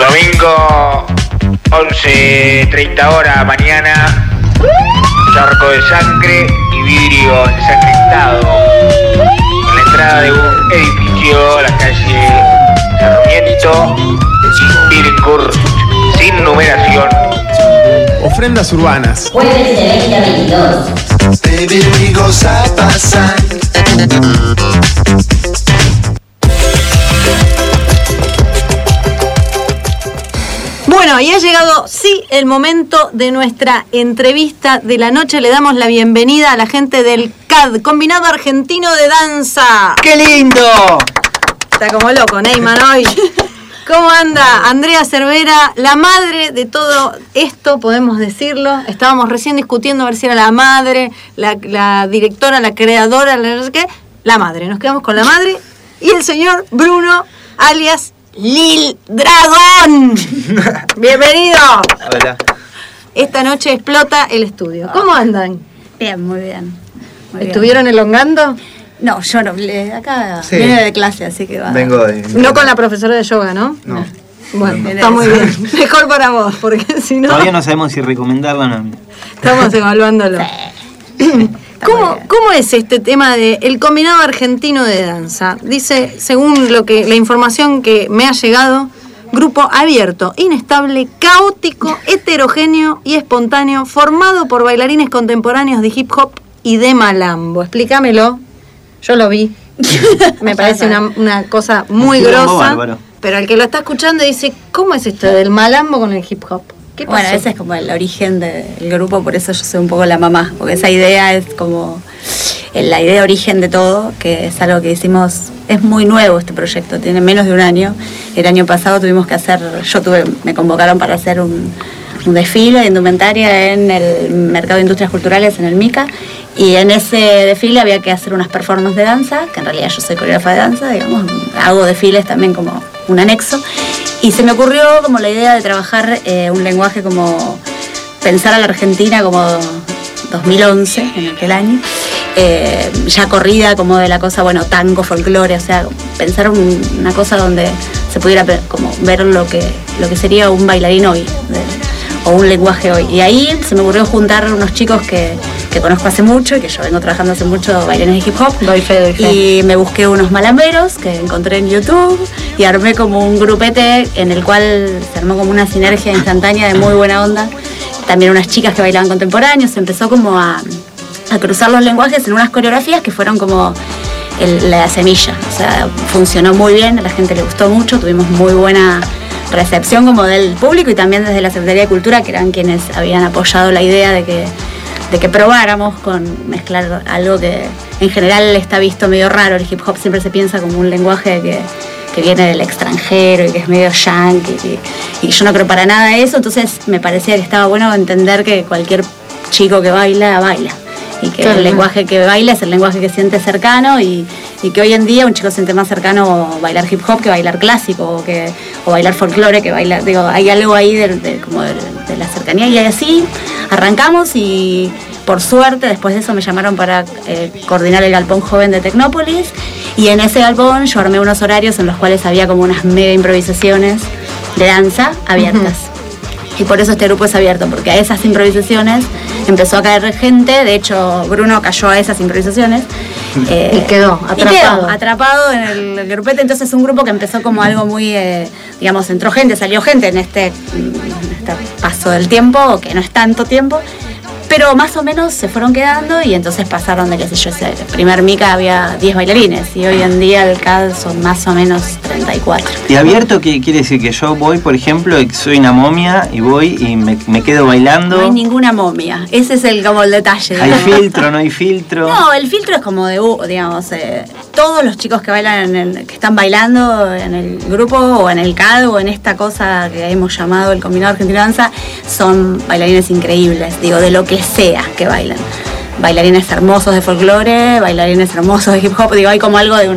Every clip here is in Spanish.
Domingo, 11:30 horas mañana, charco de sangre y vidrio ensangrentado en la entrada de un edificio, la calle Sarmiento y Billinghurst, sin numeración. Ofrendas urbanas. Jueves de 20 a 22. Baby, we go side by side. Bueno, y ha llegado, sí, el momento de nuestra entrevista de la noche. Le damos la bienvenida a la gente del CAD, Combinado Argentino de Danza. ¡Qué lindo! Está como loco, Neyman, hoy. ¿Cómo anda? Andrea Cervera, la madre de todo esto, podemos decirlo. Estábamos recién discutiendo a ver si era la madre, la directora, la creadora, no sé qué. La madre, nos quedamos con la madre. Y el señor Bruno, alias Lil Dragón. Bienvenido. Hola. Esta noche explota el estudio. ¿Cómo andan? Bien, muy bien. Muy ¿Estuvieron elongando? bien. No, yo no. Acá Sí. viene de clase, así que va. Vengo de... No con la profesora de yoga, ¿no? No. Bueno, No. está muy bien. Mejor para vos, porque si no... Todavía no sabemos si recomendarlo o no. Estamos evaluándolo. ¿Cómo es este tema de el combinado argentino de danza? Dice, según la información que me ha llegado, grupo abierto, inestable, caótico, heterogéneo y espontáneo, formado por bailarines contemporáneos de hip hop y de malambo. Explícamelo. Yo lo vi. Me parece una cosa muy grosa. Bárbaro. Pero el que lo está escuchando dice, ¿cómo es esto del malambo con el hip hop? ¿Qué pasó? Bueno, ese es como el origen del grupo, por eso yo soy un poco la mamá, porque esa idea es como la idea origen de todo, que es algo que hicimos, es muy nuevo este proyecto, tiene menos de un año. El año pasado tuvimos que hacer, me convocaron para hacer un desfile de indumentaria en el Mercado de Industrias Culturales, en el MICA, y en ese desfile había que hacer unas performances de danza, que en realidad yo soy coreógrafa de danza, digamos, hago desfiles también como un anexo, y se me ocurrió como la idea de trabajar un lenguaje como pensar a la Argentina como 2011, en aquel año, ya corrida como de la cosa, bueno, tango, folclore, o sea, pensar una cosa donde se pudiera como ver lo que sería un bailarín hoy, o un lenguaje hoy. Y ahí se me ocurrió juntar unos chicos que conozco hace mucho y que yo vengo trabajando hace mucho, bailarines de hip hop. Doy fe. Y me busqué unos malamberos que encontré en YouTube y armé como un grupete en el cual se armó como una sinergia instantánea de muy buena onda. También unas chicas que bailaban contemporáneos. Se empezó como a cruzar los lenguajes en unas coreografías que fueron como la semilla. O sea, funcionó muy bien, a la gente le gustó mucho, tuvimos muy buena recepción como del público y también desde la Secretaría de Cultura, que eran quienes habían apoyado la idea de que probáramos con mezclar algo que en general está visto medio raro. El hip hop siempre se piensa como un lenguaje que viene del extranjero y que es medio yankee, y yo no creo para nada eso, entonces me parecía que estaba bueno entender que cualquier chico que baila, y que el lenguaje que baila es el lenguaje que siente cercano, y que hoy en día un chico siente más cercano bailar hip hop que bailar clásico o bailar folclore que bailar, digo, hay algo ahí de la cercanía, y así arrancamos. Y por suerte después de eso me llamaron para coordinar el galpón joven de Tecnópolis, y en ese galpón yo armé unos horarios en los cuales había como unas mega improvisaciones de danza abiertas. Y por eso este grupo es abierto, porque a esas improvisaciones empezó a caer gente. De hecho, Bruno cayó a esas improvisaciones. Y quedó atrapado en el grupete. Entonces, un grupo que empezó como algo muy, digamos, entró gente, salió gente en este paso del tiempo, que no es tanto tiempo, pero más o menos se fueron quedando, y entonces pasaron de, qué sé yo, el primer MICA había 10 bailarines y hoy en día el CAD son más o menos 34. ¿Y abierto qué quiere decir? Que yo voy, por ejemplo, y soy una momia y voy y me quedo bailando. No hay ninguna momia, ese es como el detalle. ¿Hay filtro, no hay filtro? No, el filtro es como digamos, todos los chicos que bailan que están bailando en el grupo o en el CAD o en esta cosa que hemos llamado el Combinado Argentino de Danza son bailarines increíbles, digo, de lo que sea que bailan. Bailarines hermosos de folclore, bailarines hermosos de hip hop, digo, hay como algo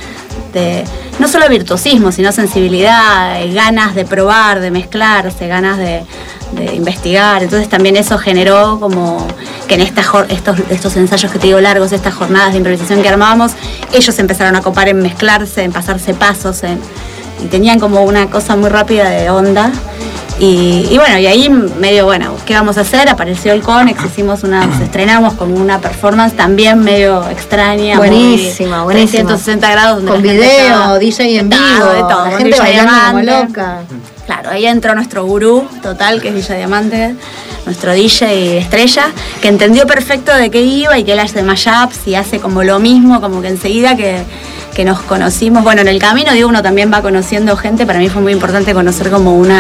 de no solo virtuosismo, sino sensibilidad, ganas de probar, de mezclarse, ganas de investigar. Entonces también eso generó como que en estos ensayos que te digo largos, estas jornadas de improvisación que armábamos, ellos empezaron a copar en mezclarse, en pasarse pasos, y tenían como una cosa muy rápida de onda. Y bueno, y ahí medio, bueno, ¿qué vamos a hacer? Apareció el Conex, estrenamos con una performance también medio extraña. Buenísima, muy 360 grados. Donde con video, DJ en vivo, de todo, la gente bailando como loca. Claro, ahí entró nuestro gurú total, que es Villa Diamante, nuestro DJ estrella, que entendió perfecto de qué iba y que él hace mashups y hace como lo mismo, como que enseguida que nos conocimos. Bueno, en el camino, digo, uno también va conociendo gente. Para mí fue muy importante conocer como un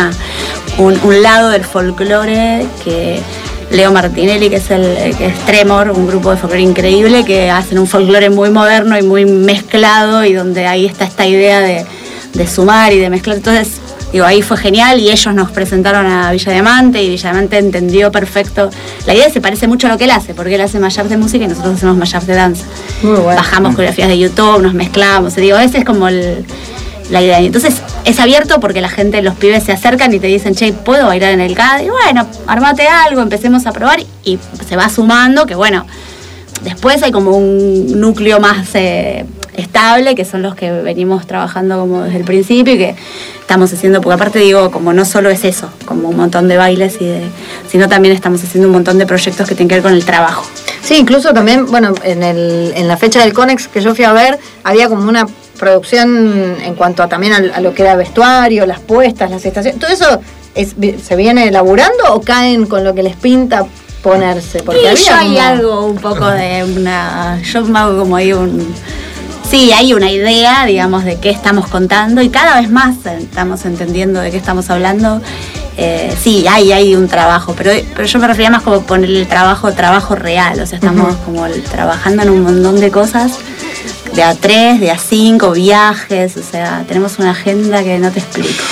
lado del folclore, que Leo Martinelli, que es Tremor, un grupo de folclore increíble, que hacen un folclore muy moderno y muy mezclado, y donde ahí está esta idea de sumar y de mezclar. Entonces, digo, ahí fue genial, y ellos nos presentaron a Villa Diamante, y Villa Diamante entendió perfecto. La idea se parece mucho a lo que él hace, porque él hace mashup de música y nosotros hacemos mashup de danza. Muy bueno. Bajamos coreografías de YouTube, nos mezclamos, digo, esa es como la idea. Y entonces es abierto porque la gente, los pibes se acercan y te dicen, che, ¿puedo bailar en el CAD? Y bueno, armate algo, empecemos a probar, y se va sumando, que bueno, después hay como un núcleo más estable, que son los que venimos trabajando como desde el principio y que estamos haciendo, porque aparte digo, como no solo es eso, como un montón de bailes sino también estamos haciendo un montón de proyectos que tienen que ver con el trabajo. Sí, incluso también, bueno, en la fecha del Conex que yo fui a ver, había como una producción en cuanto también a lo que era vestuario, las puestas, las estaciones. ¿Todo eso se viene elaborando o caen con lo que les pinta ponerse? Porque yo hay algo un poco de yo me hago como ahí sí, hay una idea, digamos, de qué estamos contando, y cada vez más estamos entendiendo de qué estamos hablando. Sí, hay un trabajo, pero yo me refería más como poner el trabajo real, o sea, estamos como trabajando en un montón de cosas, de A3, de A5, viajes, o sea, tenemos una agenda que no te explico.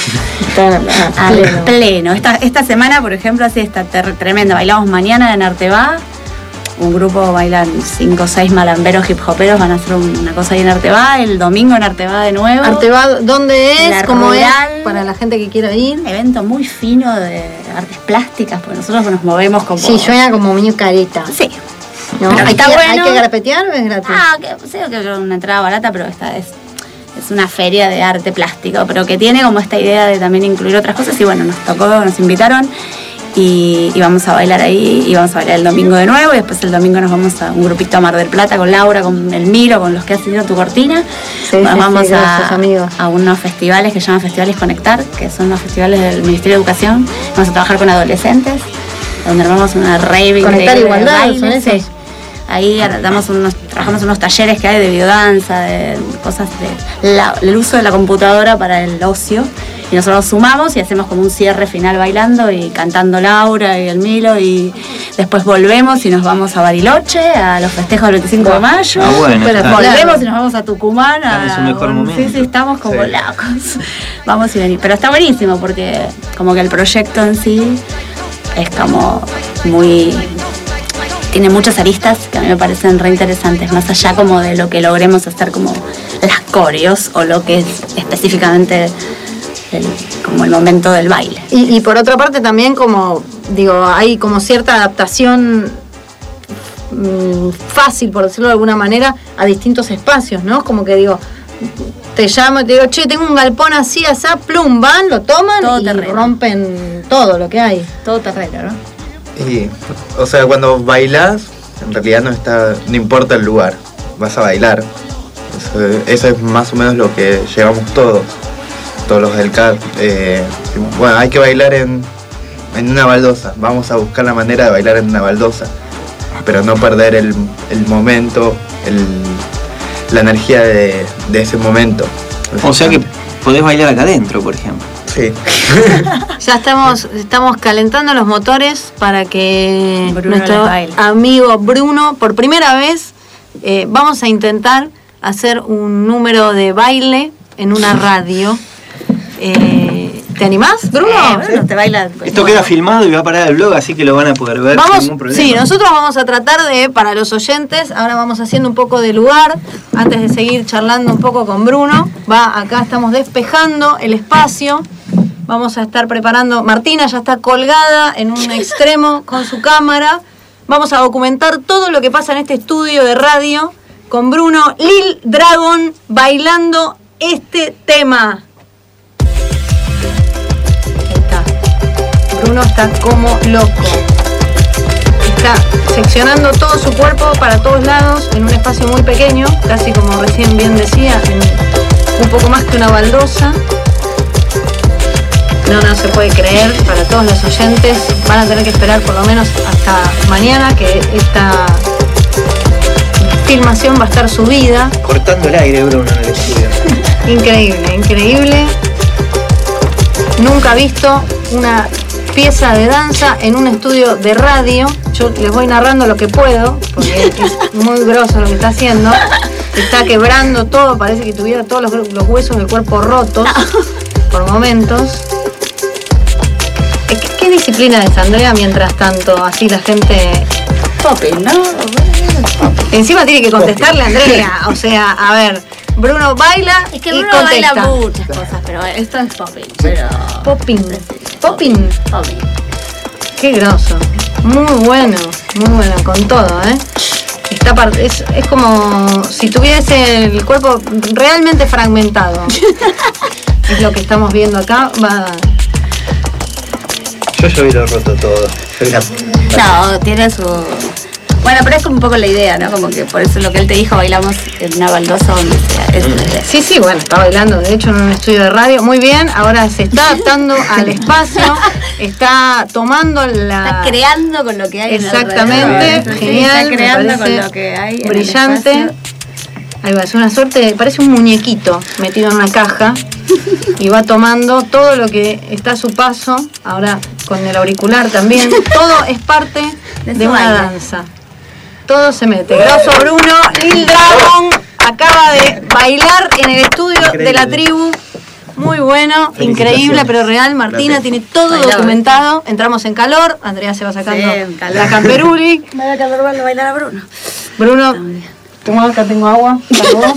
Al pleno. Esta semana, por ejemplo, así está tremendo. Bailamos mañana en Arteba. Un grupo bailan 5 o 6 malamberos hip hoperos, van a hacer una cosa ahí en Arteba, el domingo en Arteba de nuevo. ¿Arteba dónde es? ¿Cómo es? Para la gente que quiera ir. Un evento muy fino de artes plásticas, porque nosotros nos movemos como... Sí, suena como muy carita. Sí. ¿No? ¿Hay que grapetear o es gratis? Que es una entrada barata, pero esta es una feria de arte plástico, pero que tiene como esta idea de también incluir otras cosas, y bueno, nos invitaron. Y vamos a bailar ahí, y vamos a bailar el domingo de nuevo, y después el domingo nos vamos a un grupito a Mar del Plata con Laura, con el Miro, con los que has sido tu cortina. Vamos a unos festivales que se llaman Festivales Conectar, que son unos festivales del Ministerio de Educación. Vamos a trabajar con adolescentes, donde armamos una rave. Conectar igualdad, ¿son esos? Sí. Ahí trabajamos unos talleres que hay de biodanza, de cosas el uso de la computadora para el ocio. Y nosotros sumamos y hacemos como un cierre final bailando y cantando Laura y el Milo, y después volvemos y nos vamos a Bariloche, a los festejos del 25 de mayo. Bueno, volvemos y nos vamos a Tucumán. Es un mejor momento. Sí, estamos como locos. Vamos y venimos. Pero está buenísimo porque como que el proyecto en sí es como tiene muchas aristas que a mí me parecen re interesantes, más allá como de lo que logremos hacer como las coreos o lo que es específicamente como el momento del baile. Y por otra parte también, como digo, hay como cierta adaptación fácil, por decirlo de alguna manera, a distintos espacios, ¿no? Como que digo, te llamo y te digo, che, tengo un galpón así, asá, plum, van, lo toman todo y terreno. Rompen todo lo que hay. Todo terreno, ¿no? Y, o sea, cuando bailás, en realidad no importa el lugar, vas a bailar. Eso es más o menos lo que llevamos todos los del CAD. Bueno, hay que bailar en una baldosa, vamos a buscar la manera de bailar en una baldosa, pero no perder el momento, la energía de ese momento. O sea que podés bailar acá adentro, por ejemplo. Sí. Ya estamos calentando los motores para que nuestro amigo Bruno, por primera vez, vamos a intentar hacer un número de baile en una radio. ¿Te animás, Bruno? Bruno te baila. Esto queda filmado y va a parar el blog, así que lo van a poder ver sin ningún problema. Sí, nosotros vamos a tratar de, para los oyentes, ahora vamos haciendo un poco de lugar, antes de seguir charlando un poco con Bruno. Acá estamos despejando el espacio. Vamos a estar preparando, Martina ya está colgada en un extremo con su cámara. Vamos a documentar todo lo que pasa en este estudio de radio con Bruno Lil Dragon bailando este tema. Bruno está como loco. Está seccionando todo su cuerpo para todos lados en un espacio muy pequeño, casi como recién bien decía, en un poco más que una baldosa. No se puede creer, para todos los oyentes van a tener que esperar por lo menos hasta mañana que esta filmación va a estar subida. Cortando el aire, Bruno, en el estudio. Increíble, increíble. Nunca he visto una pieza de danza en un estudio de radio. Yo les voy narrando lo que puedo, porque es muy grosso lo que está haciendo. Está quebrando todo, parece que tuviera todos los huesos del cuerpo rotos por momentos. ¿Qué disciplina es, Andrea, mientras tanto? Así la gente... Popping, ¿no? Encima tiene que contestarle a Andrea. O sea, a ver, Bruno baila Es que y Bruno contesta. baila muchas cosas, pero esto es popping. Pero... Popping. Popping. Popping. Qué groso. Muy bueno, con todo, ¿eh? Es como si tuviese el cuerpo realmente fragmentado. Es lo que estamos viendo acá. Yo ya hubiera roto todo. No, tiene su... Bueno, pero es como un poco la idea, ¿no? Como que por eso lo que él te dijo, bailamos en una baldosa donde sea. Esa es la idea. Sí, bueno, está bailando, de hecho, en un estudio de radio. Muy bien, ahora se está adaptando al espacio, está tomando la... Está creando con lo que hay. Exactamente, en el genial, está creando me parece con lo que hay. brillante. En el espacio. Ahí va, es una suerte, parece un muñequito metido en una caja y va tomando todo lo que está a su paso, ahora con el auricular también. Todo es parte de una baile. danza. Todo se mete. Grosso Bruno, Lil Dragon acaba de bailar en el estudio de la tribu. Muy bueno, increíble, pero real. Martina tiene todo documentado. Entramos en calor, Andrea se va sacando la camperuli. Me da calor verlo bailar a Bruno. Bruno, toma acá, tengo agua para vos.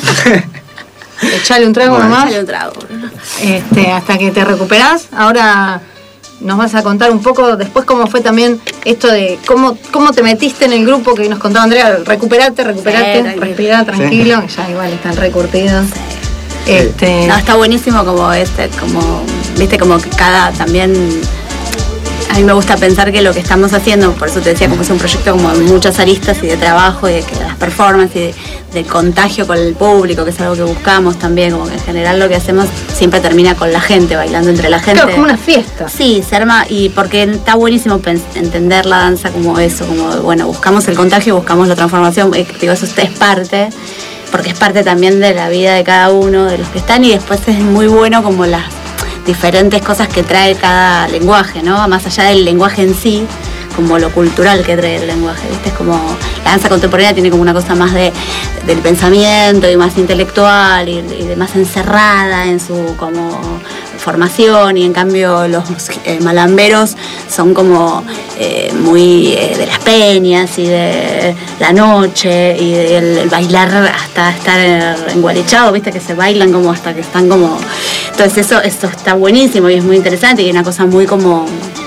Echale un trago nomás. Echale un trago, Bruno. Hasta que te recuperás. Ahora nos vas a contar un poco después cómo fue también esto de cómo te metiste en el grupo que nos contaba Andrea. Recuperate, respira tranquilo, ya igual están recurtidos. No, está buenísimo como viste, como que cada también. A mí me gusta pensar que lo que estamos haciendo, por eso te decía, como es un proyecto como de muchas aristas y de trabajo y de que las performances y de contagio con el público, que es algo que buscamos también, como que en general lo que hacemos siempre termina con la gente, bailando entre la gente. Claro, como una fiesta. Sí, se arma, y porque está buenísimo entender la danza como eso, como bueno, buscamos el contagio, buscamos la transformación, digo, eso es parte, porque es parte también de la vida de cada uno, de los que están, y después es muy bueno como las diferentes cosas que trae cada lenguaje, ¿no? Más allá del lenguaje en sí, como lo cultural que trae el lenguaje, ¿viste? Es como la danza contemporánea tiene como una cosa más del pensamiento y más intelectual y de más encerrada en su como formación, y en cambio los malamberos son como muy de las peñas y de la noche y del bailar hasta estar enguarechado, viste, que se bailan como hasta que están como... Entonces eso está buenísimo y es muy interesante y es una cosa muy como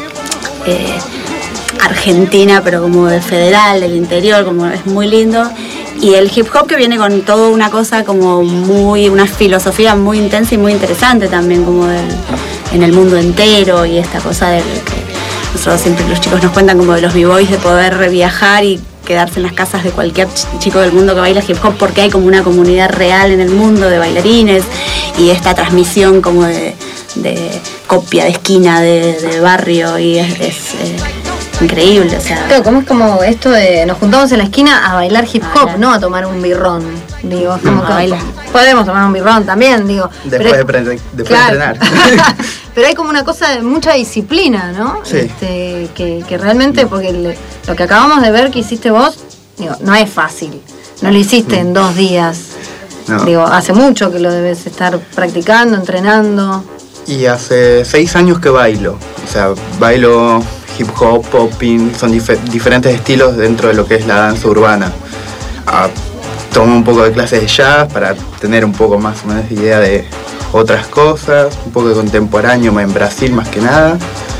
argentina, pero como de federal, del interior, como es muy lindo. Y el hip hop que viene con toda una cosa como una filosofía muy intensa y muy interesante también, como en el mundo entero, y esta cosa del que nosotros siempre los chicos nos cuentan como de los b-boys, de poder viajar y quedarse en las casas de cualquier chico del mundo que baila hip hop, porque hay como una comunidad real en el mundo de bailarines, y esta transmisión como de copia de esquina, de barrio, y es increíble, o sea. Claro, como es como esto de nos juntamos en la esquina a bailar hip hop, no a tomar un birrón. Digo, como que bailar. Podemos tomar un birrón también, digo. Después de entrenar. Pero hay como una cosa de mucha disciplina, ¿no? Sí. Que realmente, porque lo que acabamos de ver que hiciste vos, digo, no es fácil. No lo hiciste en 2 días. No. Digo, hace mucho que lo debes estar practicando, entrenando. Y hace 6 años que bailo. O sea, bailo hip hop, popping, son diferentes estilos dentro de lo que es la danza urbana. Tomo un poco de clases de jazz para tener un poco más o menos de idea de otras cosas, un poco de contemporáneo en Brasil más que nada.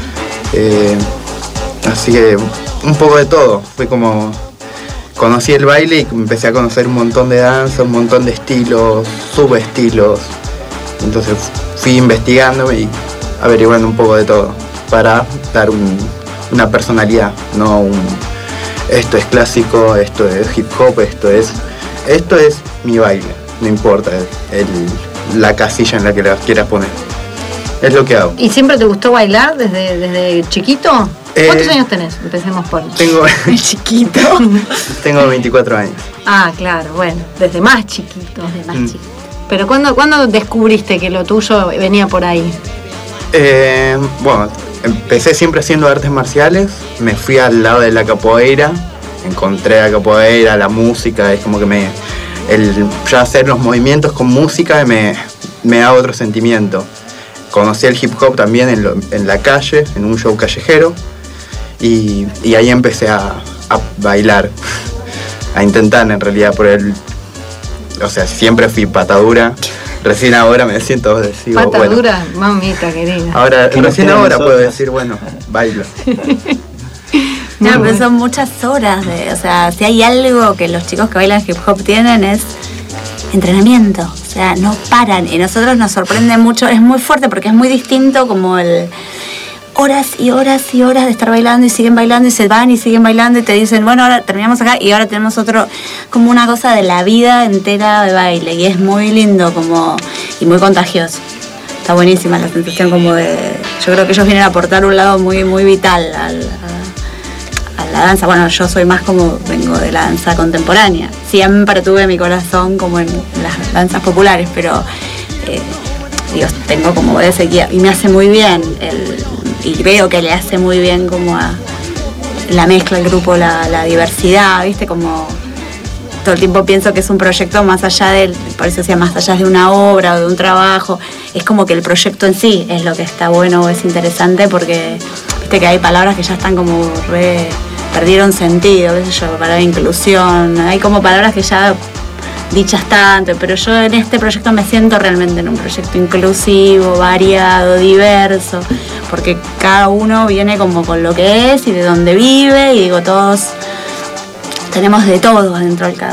Así que un poco de todo. Fue como conocí el baile y empecé a conocer un montón de danza, un montón de estilos, subestilos. Entonces fui investigando y averiguando un poco de todo para dar una personalidad, no esto es clásico, esto es hip hop, esto es mi baile, no importa la casilla en la que la quieras poner. Es lo que hago. ¿Y siempre te gustó bailar desde chiquito? ¿Cuántos años tenés? Empecemos por... Tengo... chiquito. Tengo 24 años. Ah, claro, bueno, desde más chiquito. Pero ¿cuándo descubriste que lo tuyo venía por ahí? Bueno, empecé siempre haciendo artes marciales, me fui al lado de la capoeira, encontré la capoeira, la música, es como que ya hacer los movimientos con música me da otro sentimiento. Conocí el hip hop también en la calle, en un show callejero, y ahí empecé a bailar, a intentar en realidad o sea, siempre fui patadura. Recién ahora me siento decir, patadura, bueno, mamita querida. Ahora, recién ahora puedo decir, bueno, bailo. No, pero son muchas horas o sea, si hay algo que los chicos que bailan hip hop tienen es entrenamiento, o sea, no paran, y nosotros nos sorprende mucho, es muy fuerte porque es muy distinto como horas y horas y horas de estar bailando y siguen bailando y se van y siguen bailando y te dicen, bueno, ahora terminamos acá y ahora tenemos otro, como una cosa de la vida entera de baile, y es muy lindo y muy contagioso. Está buenísima la sensación como yo creo que ellos vienen a aportar un lado muy, muy vital a la danza. Bueno, yo soy más vengo de la danza contemporánea. Siempre tuve mi corazón como en las danzas populares, pero tengo como de sequía y me hace muy bien y veo que le hace muy bien como a la mezcla, el grupo, la diversidad, ¿viste? Como todo el tiempo pienso que es un proyecto más allá por eso decía, más allá de una obra o de un trabajo, es como que el proyecto en sí es lo que está bueno o es interesante, porque viste que hay palabras que ya están como perdieron sentido, qué sé yo, palabra inclusión, hay como palabras que ya dichas tanto, pero yo en este proyecto me siento realmente en un proyecto inclusivo, variado, diverso, porque cada uno viene como con lo que es y de dónde vive, y digo, todos tenemos de todo adentro del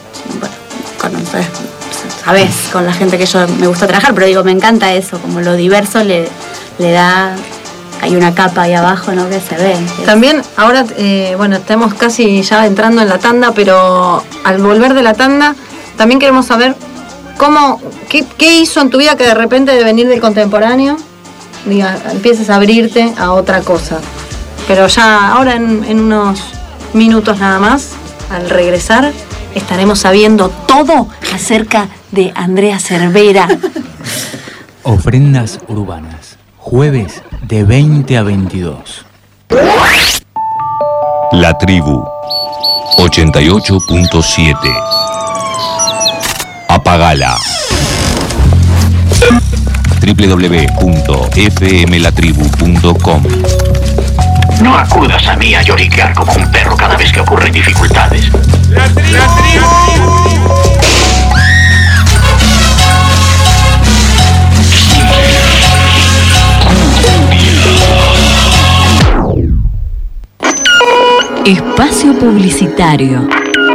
sabes, con la gente que yo me gusta trabajar, pero digo, me encanta eso, como lo diverso le da, hay una capa ahí abajo, ¿no?, que se ve. También ahora, bueno, estamos casi ya entrando en la tanda, pero al volver de la tanda también queremos saber qué hizo en tu vida que de repente de venir del contemporáneo empieces a abrirte a otra cosa. Pero ya ahora en unos minutos nada más, al regresar, estaremos sabiendo todo acerca de Andrea Cervera. Ofrendas urbanas, jueves de 20 a 22. La Tribu 88.7. Apagala. www.fmlatribu.com. No acudas a mí a lloriquear como un perro cada vez que ocurren dificultades. ¡La tribu! Espacio publicitario.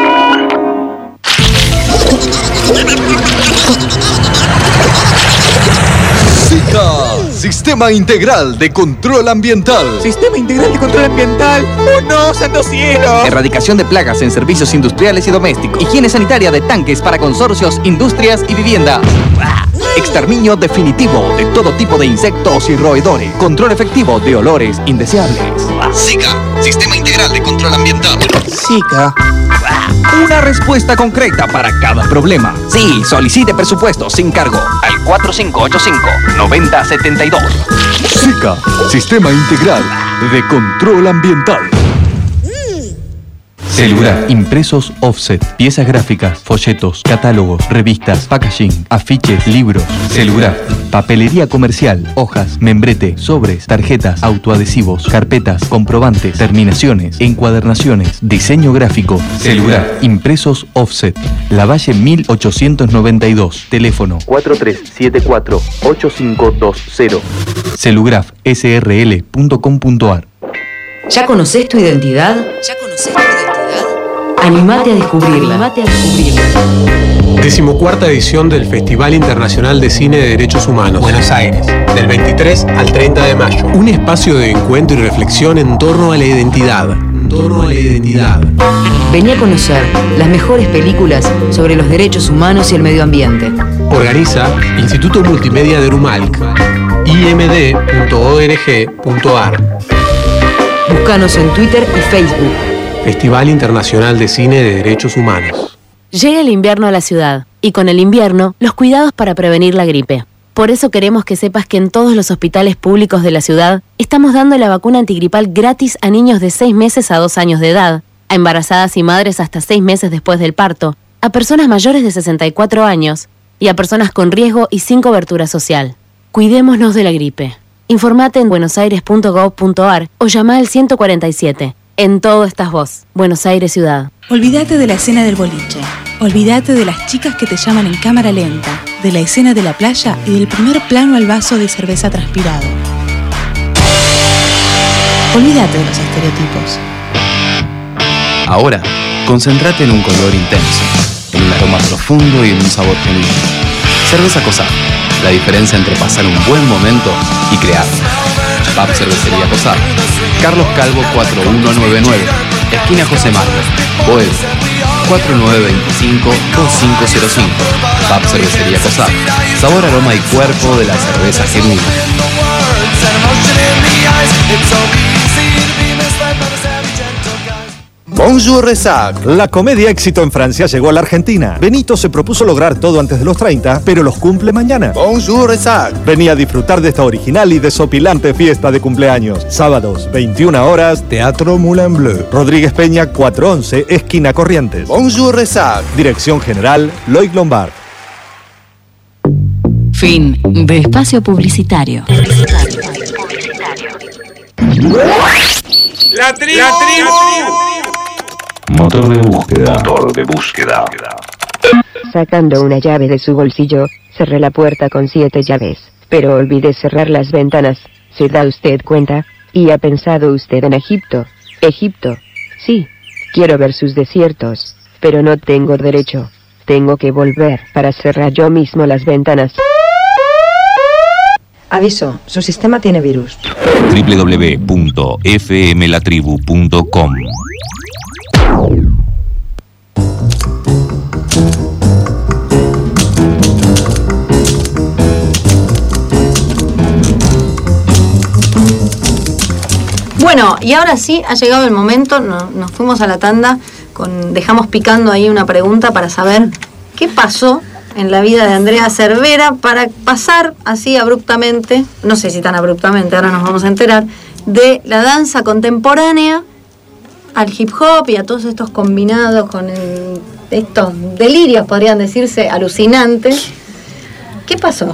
SICA, Sistema Integral de Control Ambiental. Sistema Integral de Control Ambiental. ¡Oh no, santo cielo! Erradicación de plagas en servicios industriales y domésticos. Higiene sanitaria de tanques para consorcios, industrias y vivienda. Exterminio definitivo de todo tipo de insectos y roedores. Control efectivo de olores indeseables. SICA, Sistema Integral de Control Ambiental. SICA. Una respuesta concreta para cada problema. Sí, solicite presupuesto sin cargo al 4585-9072. SICA, Sistema Integral de Control Ambiental. Celuraf, impresos offset, piezas gráficas, folletos, catálogos, revistas, packaging, afiches, libros. Celuraf, papelería comercial, hojas, membrete, sobres, tarjetas, autoadhesivos, carpetas, comprobantes, terminaciones, encuadernaciones, diseño gráfico. Celuraf, impresos offset, Lavalle 1892, teléfono 4374-8520. Celurafsrl.com.ar. ¿Ya conocés tu identidad? Animate a descubrirla. 14ª edición del Festival Internacional de Cine de Derechos Humanos. Buenos Aires, del 23 al 30 de mayo. Un espacio de encuentro y reflexión en torno a la identidad. Vení a conocer las mejores películas sobre los derechos humanos y el medio ambiente. Organiza Instituto Multimedia de Rumalk, imd.org.ar. Búscanos en Twitter y Facebook. Festival Internacional de Cine de Derechos Humanos. Llega el invierno a la ciudad, y con el invierno, los cuidados para prevenir la gripe. Por eso queremos que sepas que en todos los hospitales públicos de la ciudad estamos dando la vacuna antigripal gratis a niños de 6 meses a 2 años de edad, a embarazadas y madres hasta 6 meses después del parto, a personas mayores de 64 años y a personas con riesgo y sin cobertura social. Cuidémonos de la gripe. Informate en buenosaires.gov.ar o llama al 147. En todo estás vos. Buenos Aires Ciudad. Olvídate de la escena del boliche. Olvídate de las chicas que te llaman en cámara lenta, de la escena de la playa y del primer plano al vaso de cerveza transpirado. Olvídate de los estereotipos. Ahora, concéntrate en un color intenso, en un aroma profundo y en un sabor genuino. Cerveza Cosab, la diferencia entre pasar un buen momento y crear. Pub Cervecería Cosab, Carlos Calvo 4199, esquina José Marcos, Boedo, 4925-2505. Pub Cervecería Cosab, sabor, aroma y cuerpo de la cerveza genuina. Bonjour Rezac. La comedia éxito en Francia llegó a la Argentina. Benito se propuso lograr todo antes de los 30, pero los cumple mañana. Bonjour Rezac. Vení a disfrutar de esta original y desopilante fiesta de cumpleaños. Sábados, 21 horas, Teatro Moulin Bleu. Rodríguez Peña, 411, esquina Corrientes. Bonjour Rezac. Dirección General, Loic Lombard. Fin de espacio publicitario. La tribu. Motor de búsqueda. Sacando una llave de su bolsillo, cerré la puerta con 7 llaves, pero olvidé cerrar las ventanas. ¿Se da usted cuenta? ¿Y ha pensado usted en Egipto? ¿Egipto? Sí, quiero ver sus desiertos, pero no tengo derecho. Tengo que volver para cerrar yo mismo las ventanas. Aviso, su sistema tiene virus. www.fmlatribu.com. Bueno, y ahora sí, ha llegado el momento, nos fuimos a la tanda, dejamos picando ahí una pregunta para saber qué pasó en la vida de Andrea Cervera para pasar así abruptamente, no sé si tan abruptamente, ahora nos vamos a enterar, de la danza contemporánea al hip hop y a todos estos combinados con estos delirios, podrían decirse, alucinantes. ¿Qué pasó?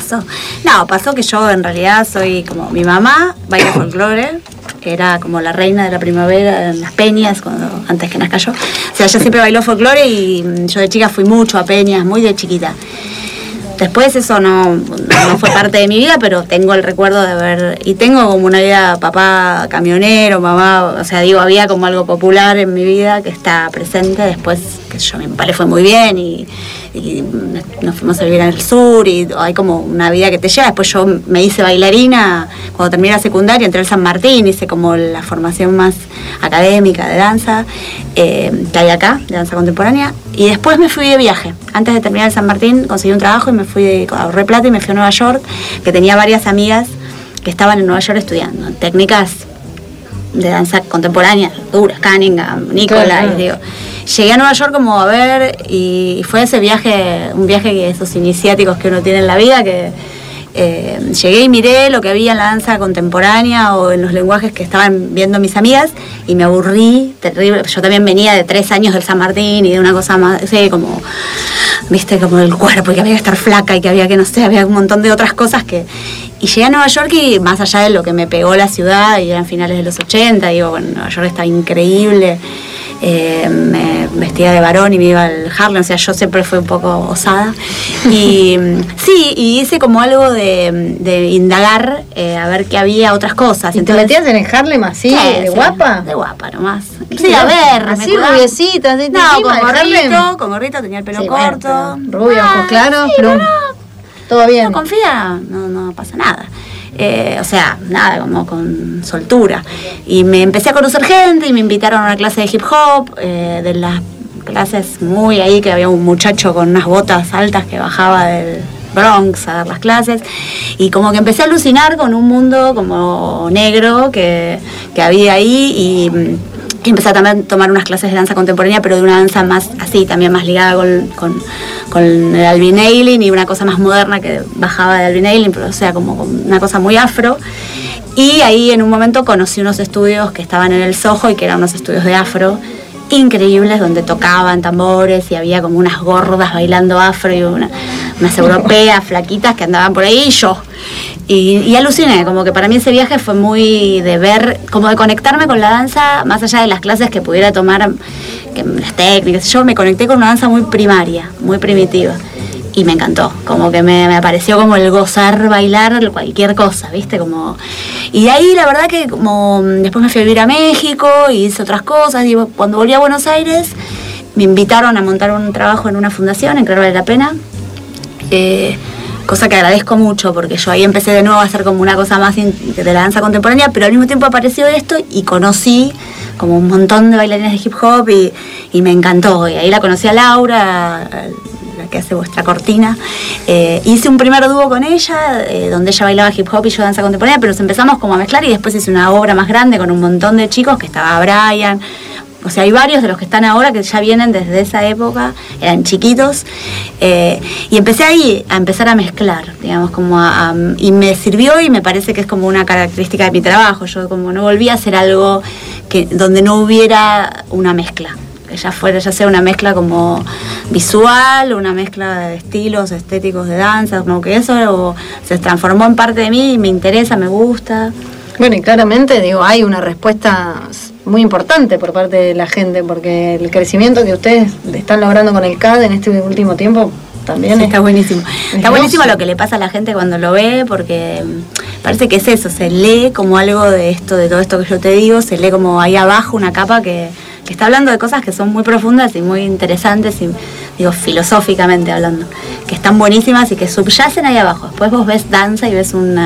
No, pasó que yo en realidad soy como mi mamá, baila folclore, era como la reina de la primavera en las peñas, antes que nazca yo. O sea, ella siempre bailó folclore y yo de chica fui mucho a peñas, muy de chiquita. Después eso no fue parte de mi vida, pero tengo el recuerdo de haber... Y tengo como una vida, papá camionero, mamá... O sea, digo, había como algo popular en mi vida que está presente. Después, que yo, mi papá le fue muy bien y nos fuimos a vivir en el sur y hay como una vida que te lleva. Después yo me hice bailarina, cuando terminé la secundaria entré al San Martín, hice como la formación más académica de danza que hay acá, de danza contemporánea, y después me fui de viaje. Antes de terminar el San Martín conseguí un trabajo y me fui, ahorré plata y me fui a Nueva York, que tenía varias amigas que estaban en Nueva York estudiando técnicas de danza contemporánea, duras, Cunningham, Nicolai, claro. Digo. Llegué a Nueva York como a ver y fue ese viaje, un viaje que esos iniciáticos que uno tiene en la vida, que llegué y miré lo que había en la danza contemporánea o en los lenguajes que estaban viendo mis amigas y me aburrí terrible. Yo también venía de 3 años del San Martín y de una cosa más, sí, como, viste, como el cuerpo y que había que estar flaca y que había que, no sé, había un montón de otras cosas que... Y llegué a Nueva York y más allá de lo que me pegó la ciudad y eran finales de los 80, digo, bueno, Nueva York estaba increíble. me vestía de varón y me iba al Harlem, o sea, yo siempre fui un poco osada. Y sí, y hice como algo de indagar, a ver qué había otras cosas. ¿Y entonces, te metías en el Harlem así, de guapa? De guapa nomás. Sí, a ver, así rubiecita, no, con gorrito, tenía el pelo corto. Bueno, rubio, ojos claros, todo bien. No, confía, no pasa nada. O sea, nada, como con soltura. Y me empecé a conocer gente y me invitaron a una clase de hip hop, de las clases muy ahí, que había un muchacho con unas botas altas que bajaba del Bronx a dar las clases, y como que empecé a alucinar con un mundo como negro que había ahí, y empecé a también tomar unas clases de danza contemporánea, pero de una danza más así, también más ligada con el Alvin Ailey, y una cosa más moderna que bajaba de Alvin Ailey, pero o sea, como una cosa muy afro. Y ahí en un momento conocí unos estudios que estaban en el Soho y que eran unos estudios de afro increíbles, donde tocaban tambores y había como unas gordas bailando afro y unas europeas flaquitas que andaban por ahí, y yo. Y aluciné, como que para mí ese viaje fue muy de ver, como de conectarme con la danza, más allá de las clases que pudiera tomar, las técnicas. Yo me conecté con una danza muy primaria, muy primitiva. Y me encantó, como que me apareció como el gozar, bailar, cualquier cosa, ¿viste? Como... Y de ahí la verdad que como después me fui a vivir a México y hice otras cosas, y cuando volví a Buenos Aires me invitaron a montar un trabajo en una fundación, en Creer Vale la Pena, cosa que agradezco mucho, porque yo ahí empecé de nuevo a hacer como una cosa más de la danza contemporánea, pero al mismo tiempo apareció esto y conocí como un montón de bailarines de hip hop y me encantó, y ahí la conocí a Laura, que hace vuestra cortina. Hice un primer dúo con ella, donde ella bailaba hip hop y yo danza contemporánea, pero nos empezamos como a mezclar, y después hice una obra más grande con un montón de chicos, que estaba Brian, o sea, hay varios de los que están ahora que ya vienen desde esa época, eran chiquitos, y empecé ahí a empezar a mezclar, digamos, y me sirvió, y me parece que es como una característica de mi trabajo. Yo como no volví a hacer algo donde no hubiera una mezcla, que ya sea una mezcla como visual, una mezcla de estilos estéticos de danza, como que eso se transformó en parte de mí y me interesa, me gusta. Bueno, y claramente, digo, hay una respuesta muy importante por parte de la gente, porque el crecimiento que ustedes están logrando con el CAD en este último tiempo también sí, está buenísimo. Está buenísimo lo que le pasa a la gente cuando lo ve, porque parece que es eso, se lee como algo de todo esto que yo te digo, se lee como ahí abajo una capa que está hablando de cosas que son muy profundas y muy interesantes, y digo, filosóficamente hablando, que están buenísimas y que subyacen ahí abajo. Después vos ves danza y ves un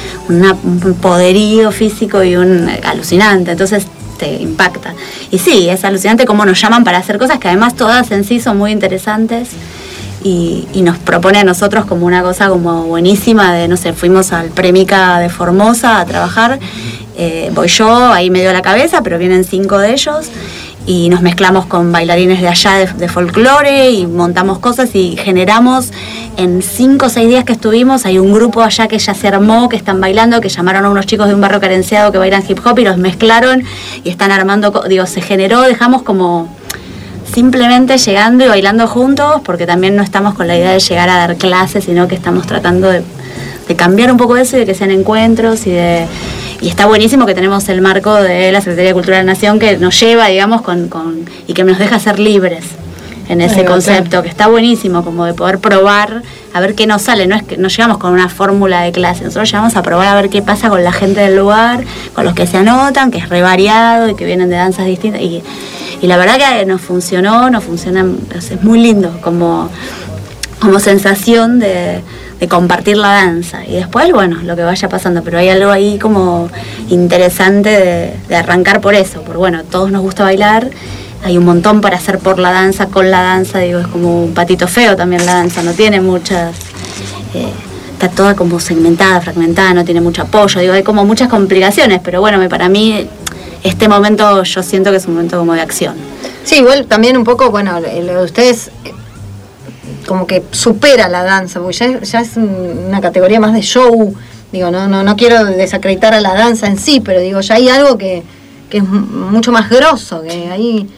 poderío físico y un alucinante, entonces te impacta. Y sí, es alucinante cómo nos llaman para hacer cosas que además todas en sí son muy interesantes, y nos propone a nosotros como una cosa como buenísima de, no sé, fuimos al Premica de Formosa a trabajar, voy yo, ahí me dio la cabeza, pero vienen 5 de ellos, y nos mezclamos con bailarines de allá de folclore, y montamos cosas y generamos, en 5 o 6 días que estuvimos, hay un grupo allá que ya se armó, que están bailando, que llamaron a unos chicos de un barrio carenciado que bailan hip hop y los mezclaron y están armando, digo, se generó, dejamos como simplemente llegando y bailando juntos, porque también no estamos con la idea de llegar a dar clases, sino que estamos tratando de cambiar un poco eso y de que sean encuentros y está buenísimo que tenemos el marco de la Secretaría de Cultura de la Nación que nos lleva, digamos, y que nos deja ser libres en ese concepto, claro, que está buenísimo, como de poder probar a ver qué nos sale. No es que no llegamos con una fórmula de clase, nosotros llegamos a probar a ver qué pasa con la gente del lugar, con los que se anotan, que es re variado y que vienen de danzas distintas, y la verdad que nos funciona, es muy lindo como sensación de compartir la danza, y después, bueno, lo que vaya pasando, pero hay algo ahí como interesante de arrancar por eso, por bueno, todos nos gusta bailar, hay un montón para hacer por la danza, con la danza, digo, es como un patito feo también la danza, no tiene muchas, está toda como segmentada, fragmentada, no tiene mucho apoyo, digo, hay como muchas complicaciones, pero bueno, para mí este momento yo siento que es un momento como de acción. Sí, igual también un poco, bueno, lo de ustedes como que supera la danza, porque ya es una categoría más de show, digo, no quiero desacreditar a la danza en sí, pero digo, ya hay algo que es mucho más grosso, que ahí,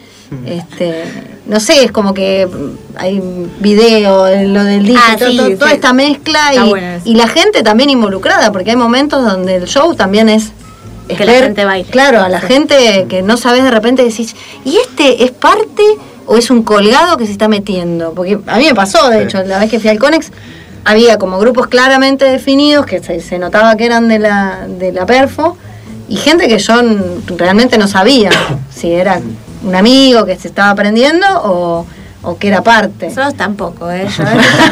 no sé, es como que hay video, lo del DJ, toda esta mezcla y la gente también involucrada, porque hay momentos donde el show también es que la gente baile. Claro, a la gente que no sabes de repente decís, ¿y este es parte o es un colgado que se está metiendo? Porque a mí me pasó, de hecho, la vez que fui al Conex, había como grupos claramente definidos que se notaba que eran de la Perfo, y gente que yo realmente no sabía si era un amigo que se estaba aprendiendo o que era parte. Nosotros tampoco, Yo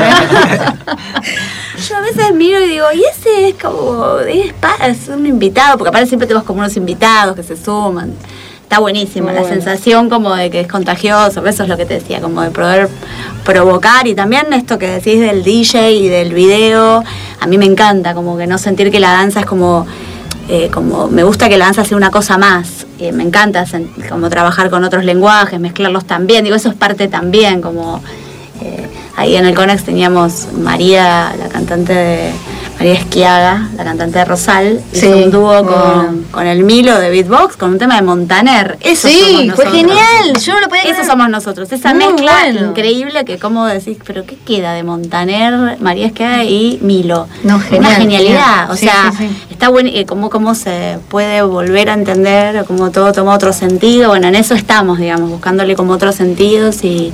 a veces miro y digo, y ese es como, es un invitado, porque aparte siempre tenemos como unos invitados que se suman. Está buenísima la sensación como de que es contagioso, eso es lo que te decía, como de poder provocar, y también esto que decís del DJ y del video, a mí me encanta, como que no sentir que la danza es como me gusta que la danza sea una cosa más, me encanta como trabajar con otros lenguajes, mezclarlos también, digo, eso es parte también, como ahí en el Conex teníamos María, la cantante de María Esquiaga, la cantante de Rosal, hizo un dúo con el Milo de Beatbox, con un tema de Montaner. Eso somos nosotros. Fue genial, yo no lo podía creer. Eso somos nosotros, esa mezcla increíble que como decís, pero ¿qué queda de Montaner, María Esquiaga y Milo? No, genial. Una genialidad, o sea, está bueno, cómo se puede volver a entender, cómo todo toma otro sentido, bueno, en eso estamos, digamos, buscándole como otros sentidos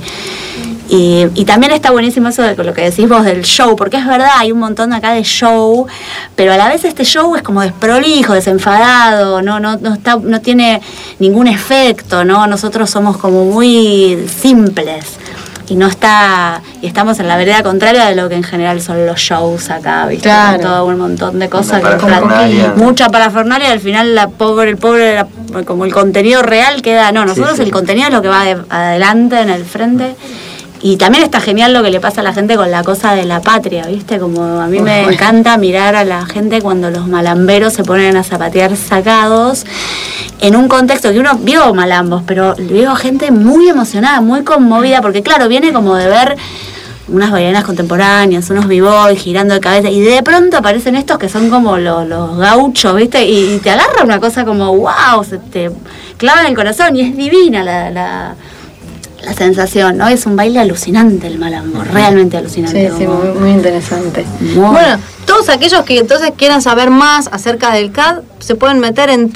y también está buenísimo eso de lo que decís vos del show, porque es verdad, hay un montón acá de show, pero a la vez este show es como desprolijo, desenfadado, no tiene ningún efecto, ¿no? Nosotros somos como muy simples y estamos en la vereda contraria de lo que en general son los shows acá, ¿viste? Con todo un montón de cosas, mucha parafernalia, y al final el pobre, como el contenido real queda, nosotros el contenido es lo que va adelante, en el frente. Y también está genial lo que le pasa a la gente con la cosa de la patria, ¿viste? Como a mí me encanta mirar a la gente cuando los malamberos se ponen a zapatear sacados en un contexto que uno vio malambos, pero veo gente muy emocionada, muy conmovida, porque claro, viene como de ver unas bailarinas contemporáneas, unos b-boys girando de cabeza, y de pronto aparecen estos que son como los gauchos, ¿viste? Y te agarra una cosa como wow, se te clava en el corazón, y es divina la sensación, ¿no? Es un baile alucinante el malambo, realmente alucinante. Sí, muy interesante. Bueno, todos aquellos que entonces quieran saber más acerca del CAD, se pueden meter en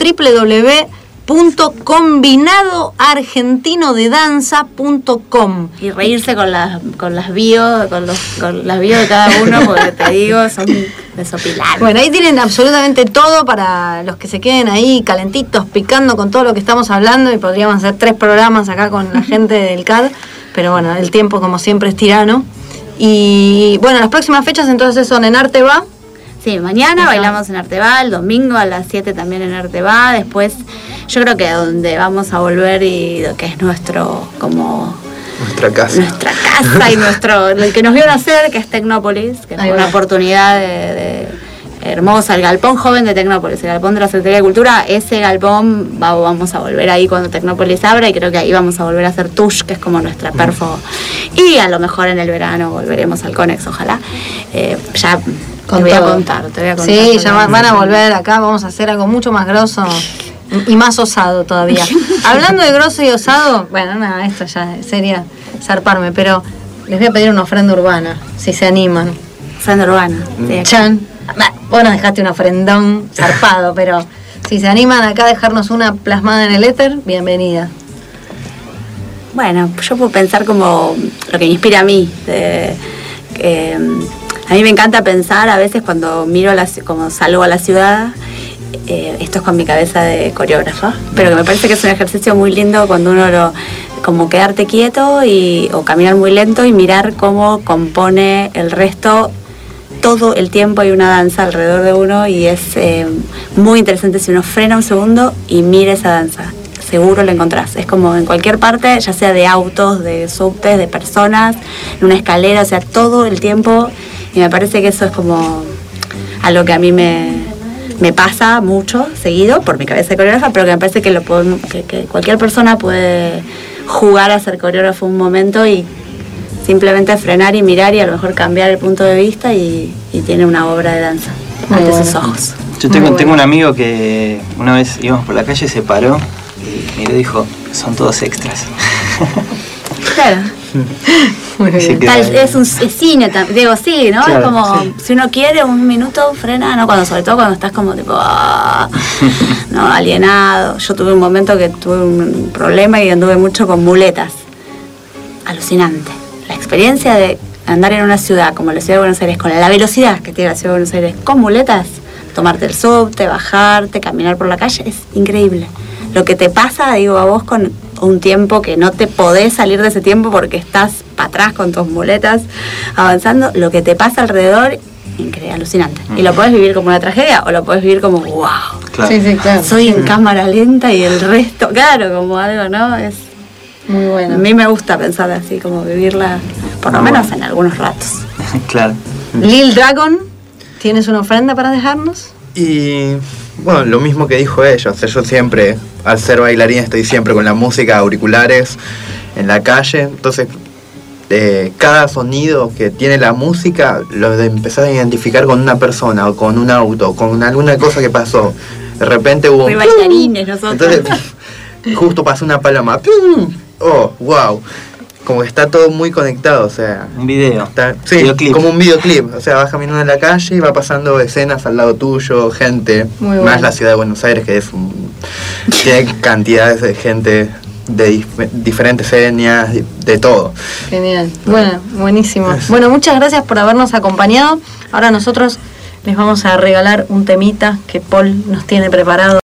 www.combinadoargentinodedanza.com y reírse con las bio de cada uno, porque te digo, son desopilantes. Bueno, ahí tienen absolutamente todo para los que se queden ahí calentitos, picando con todo lo que estamos hablando, y podríamos hacer 3 programas acá con la gente del CAD, pero bueno, el tiempo como siempre es tirano. Y bueno, las próximas fechas entonces son en Arteba. Sí, mañana bailamos en Arteba, el domingo a las 7 también en Arteba, después yo creo que a donde vamos a volver y lo que es nuestro como nuestra casa y el que nos vio nacer, que es Tecnópolis, que es una oportunidad de hermosa, el galpón joven de Tecnópolis, el galpón de la Secretaría de Cultura. Ese galpón vamos a volver ahí cuando Tecnópolis abra, y creo que ahí vamos a volver a hacer Tush, que es como nuestra perfo, y a lo mejor en el verano volveremos al Conex, ojalá. Ya te voy a contar. Sí, ya van a volver acá, vamos a hacer algo mucho más grosso y más osado todavía. Hablando de grosso y osado, bueno, nada, esto ya sería zarparme, pero les voy a pedir una ofrenda urbana, si se animan. Ofrenda urbana. Sí. Chan. Vos nos dejaste un ofrendón zarpado, pero si se animan acá a dejarnos una plasmada en el éter, bienvenida. Bueno, yo puedo pensar como lo que me inspira a mí. A mí me encanta pensar a veces cuando miro como salgo a la ciudad, esto es con mi cabeza de coreógrafa, pero que me parece que es un ejercicio muy lindo cuando uno como quedarte quieto o caminar muy lento y mirar cómo compone el resto. Todo el tiempo hay una danza alrededor de uno, y es muy interesante si uno frena un segundo y mira esa danza. Seguro lo encontrás. Es como en cualquier parte, ya sea de autos, de subtes, de personas, en una escalera, o sea, todo el tiempo. Y me parece que eso es como algo que a mí me pasa mucho, seguido, por mi cabeza de coreógrafa, pero que me parece que que cualquier persona puede jugar a ser coreógrafo un momento y simplemente frenar y mirar, y a lo mejor cambiar el punto de vista, y tiene una obra de danza ante sus ojos. Yo tengo un amigo que una vez íbamos por la calle, se paró y miró y dijo, son todos extras. Claro. Muy bien. Es cine, digo, sí, ¿no? Claro, es como, sí. si uno quiere un minuto, frena, ¿no? Sobre todo cuando estás como tipo, no, alienado. Yo tuve un momento que tuve un problema y anduve mucho con muletas. Alucinante. La experiencia de andar en una ciudad como la ciudad de Buenos Aires, con la velocidad que tiene la ciudad de Buenos Aires, con muletas, tomarte el subte, bajarte, caminar por la calle, es increíble. Lo que te pasa, digo, a vos con un tiempo que no te podés salir de ese tiempo porque estás para atrás con tus muletas avanzando, lo que te pasa alrededor, increíble, alucinante. Y lo podés vivir como una tragedia o lo podés vivir como, wow, Claro. Sí, claro. soy en cámara lenta y el resto, claro, como algo, ¿no? Es muy bueno. A mí me gusta pensar así, como vivirla, por lo menos en algunos ratos. Claro. Lil Dragon, ¿tienes una ofrenda para dejarnos? Y bueno, lo mismo que dijo ella, o sea, yo siempre, al ser bailarín, estoy siempre con la música, auriculares, en la calle, entonces cada sonido que tiene la música lo de empezar a identificar con una persona o con un auto, con alguna cosa que pasó. De repente hubo Muy bailarines nosotros. entonces justo pasó una paloma. ¡Pum! Oh, wow. Como que está todo muy conectado, o sea. Un video. Sí, Videoclip. como un videoclip. O sea, vas caminando en la calle y va pasando escenas al lado tuyo, gente. Muy Más bueno. la ciudad de Buenos Aires, que es tiene cantidades de gente de diferentes etnias, de todo. Genial. Bueno, buenísimo. Bueno, muchas gracias por habernos acompañado. Ahora nosotros les vamos a regalar un temita que Paul nos tiene preparado.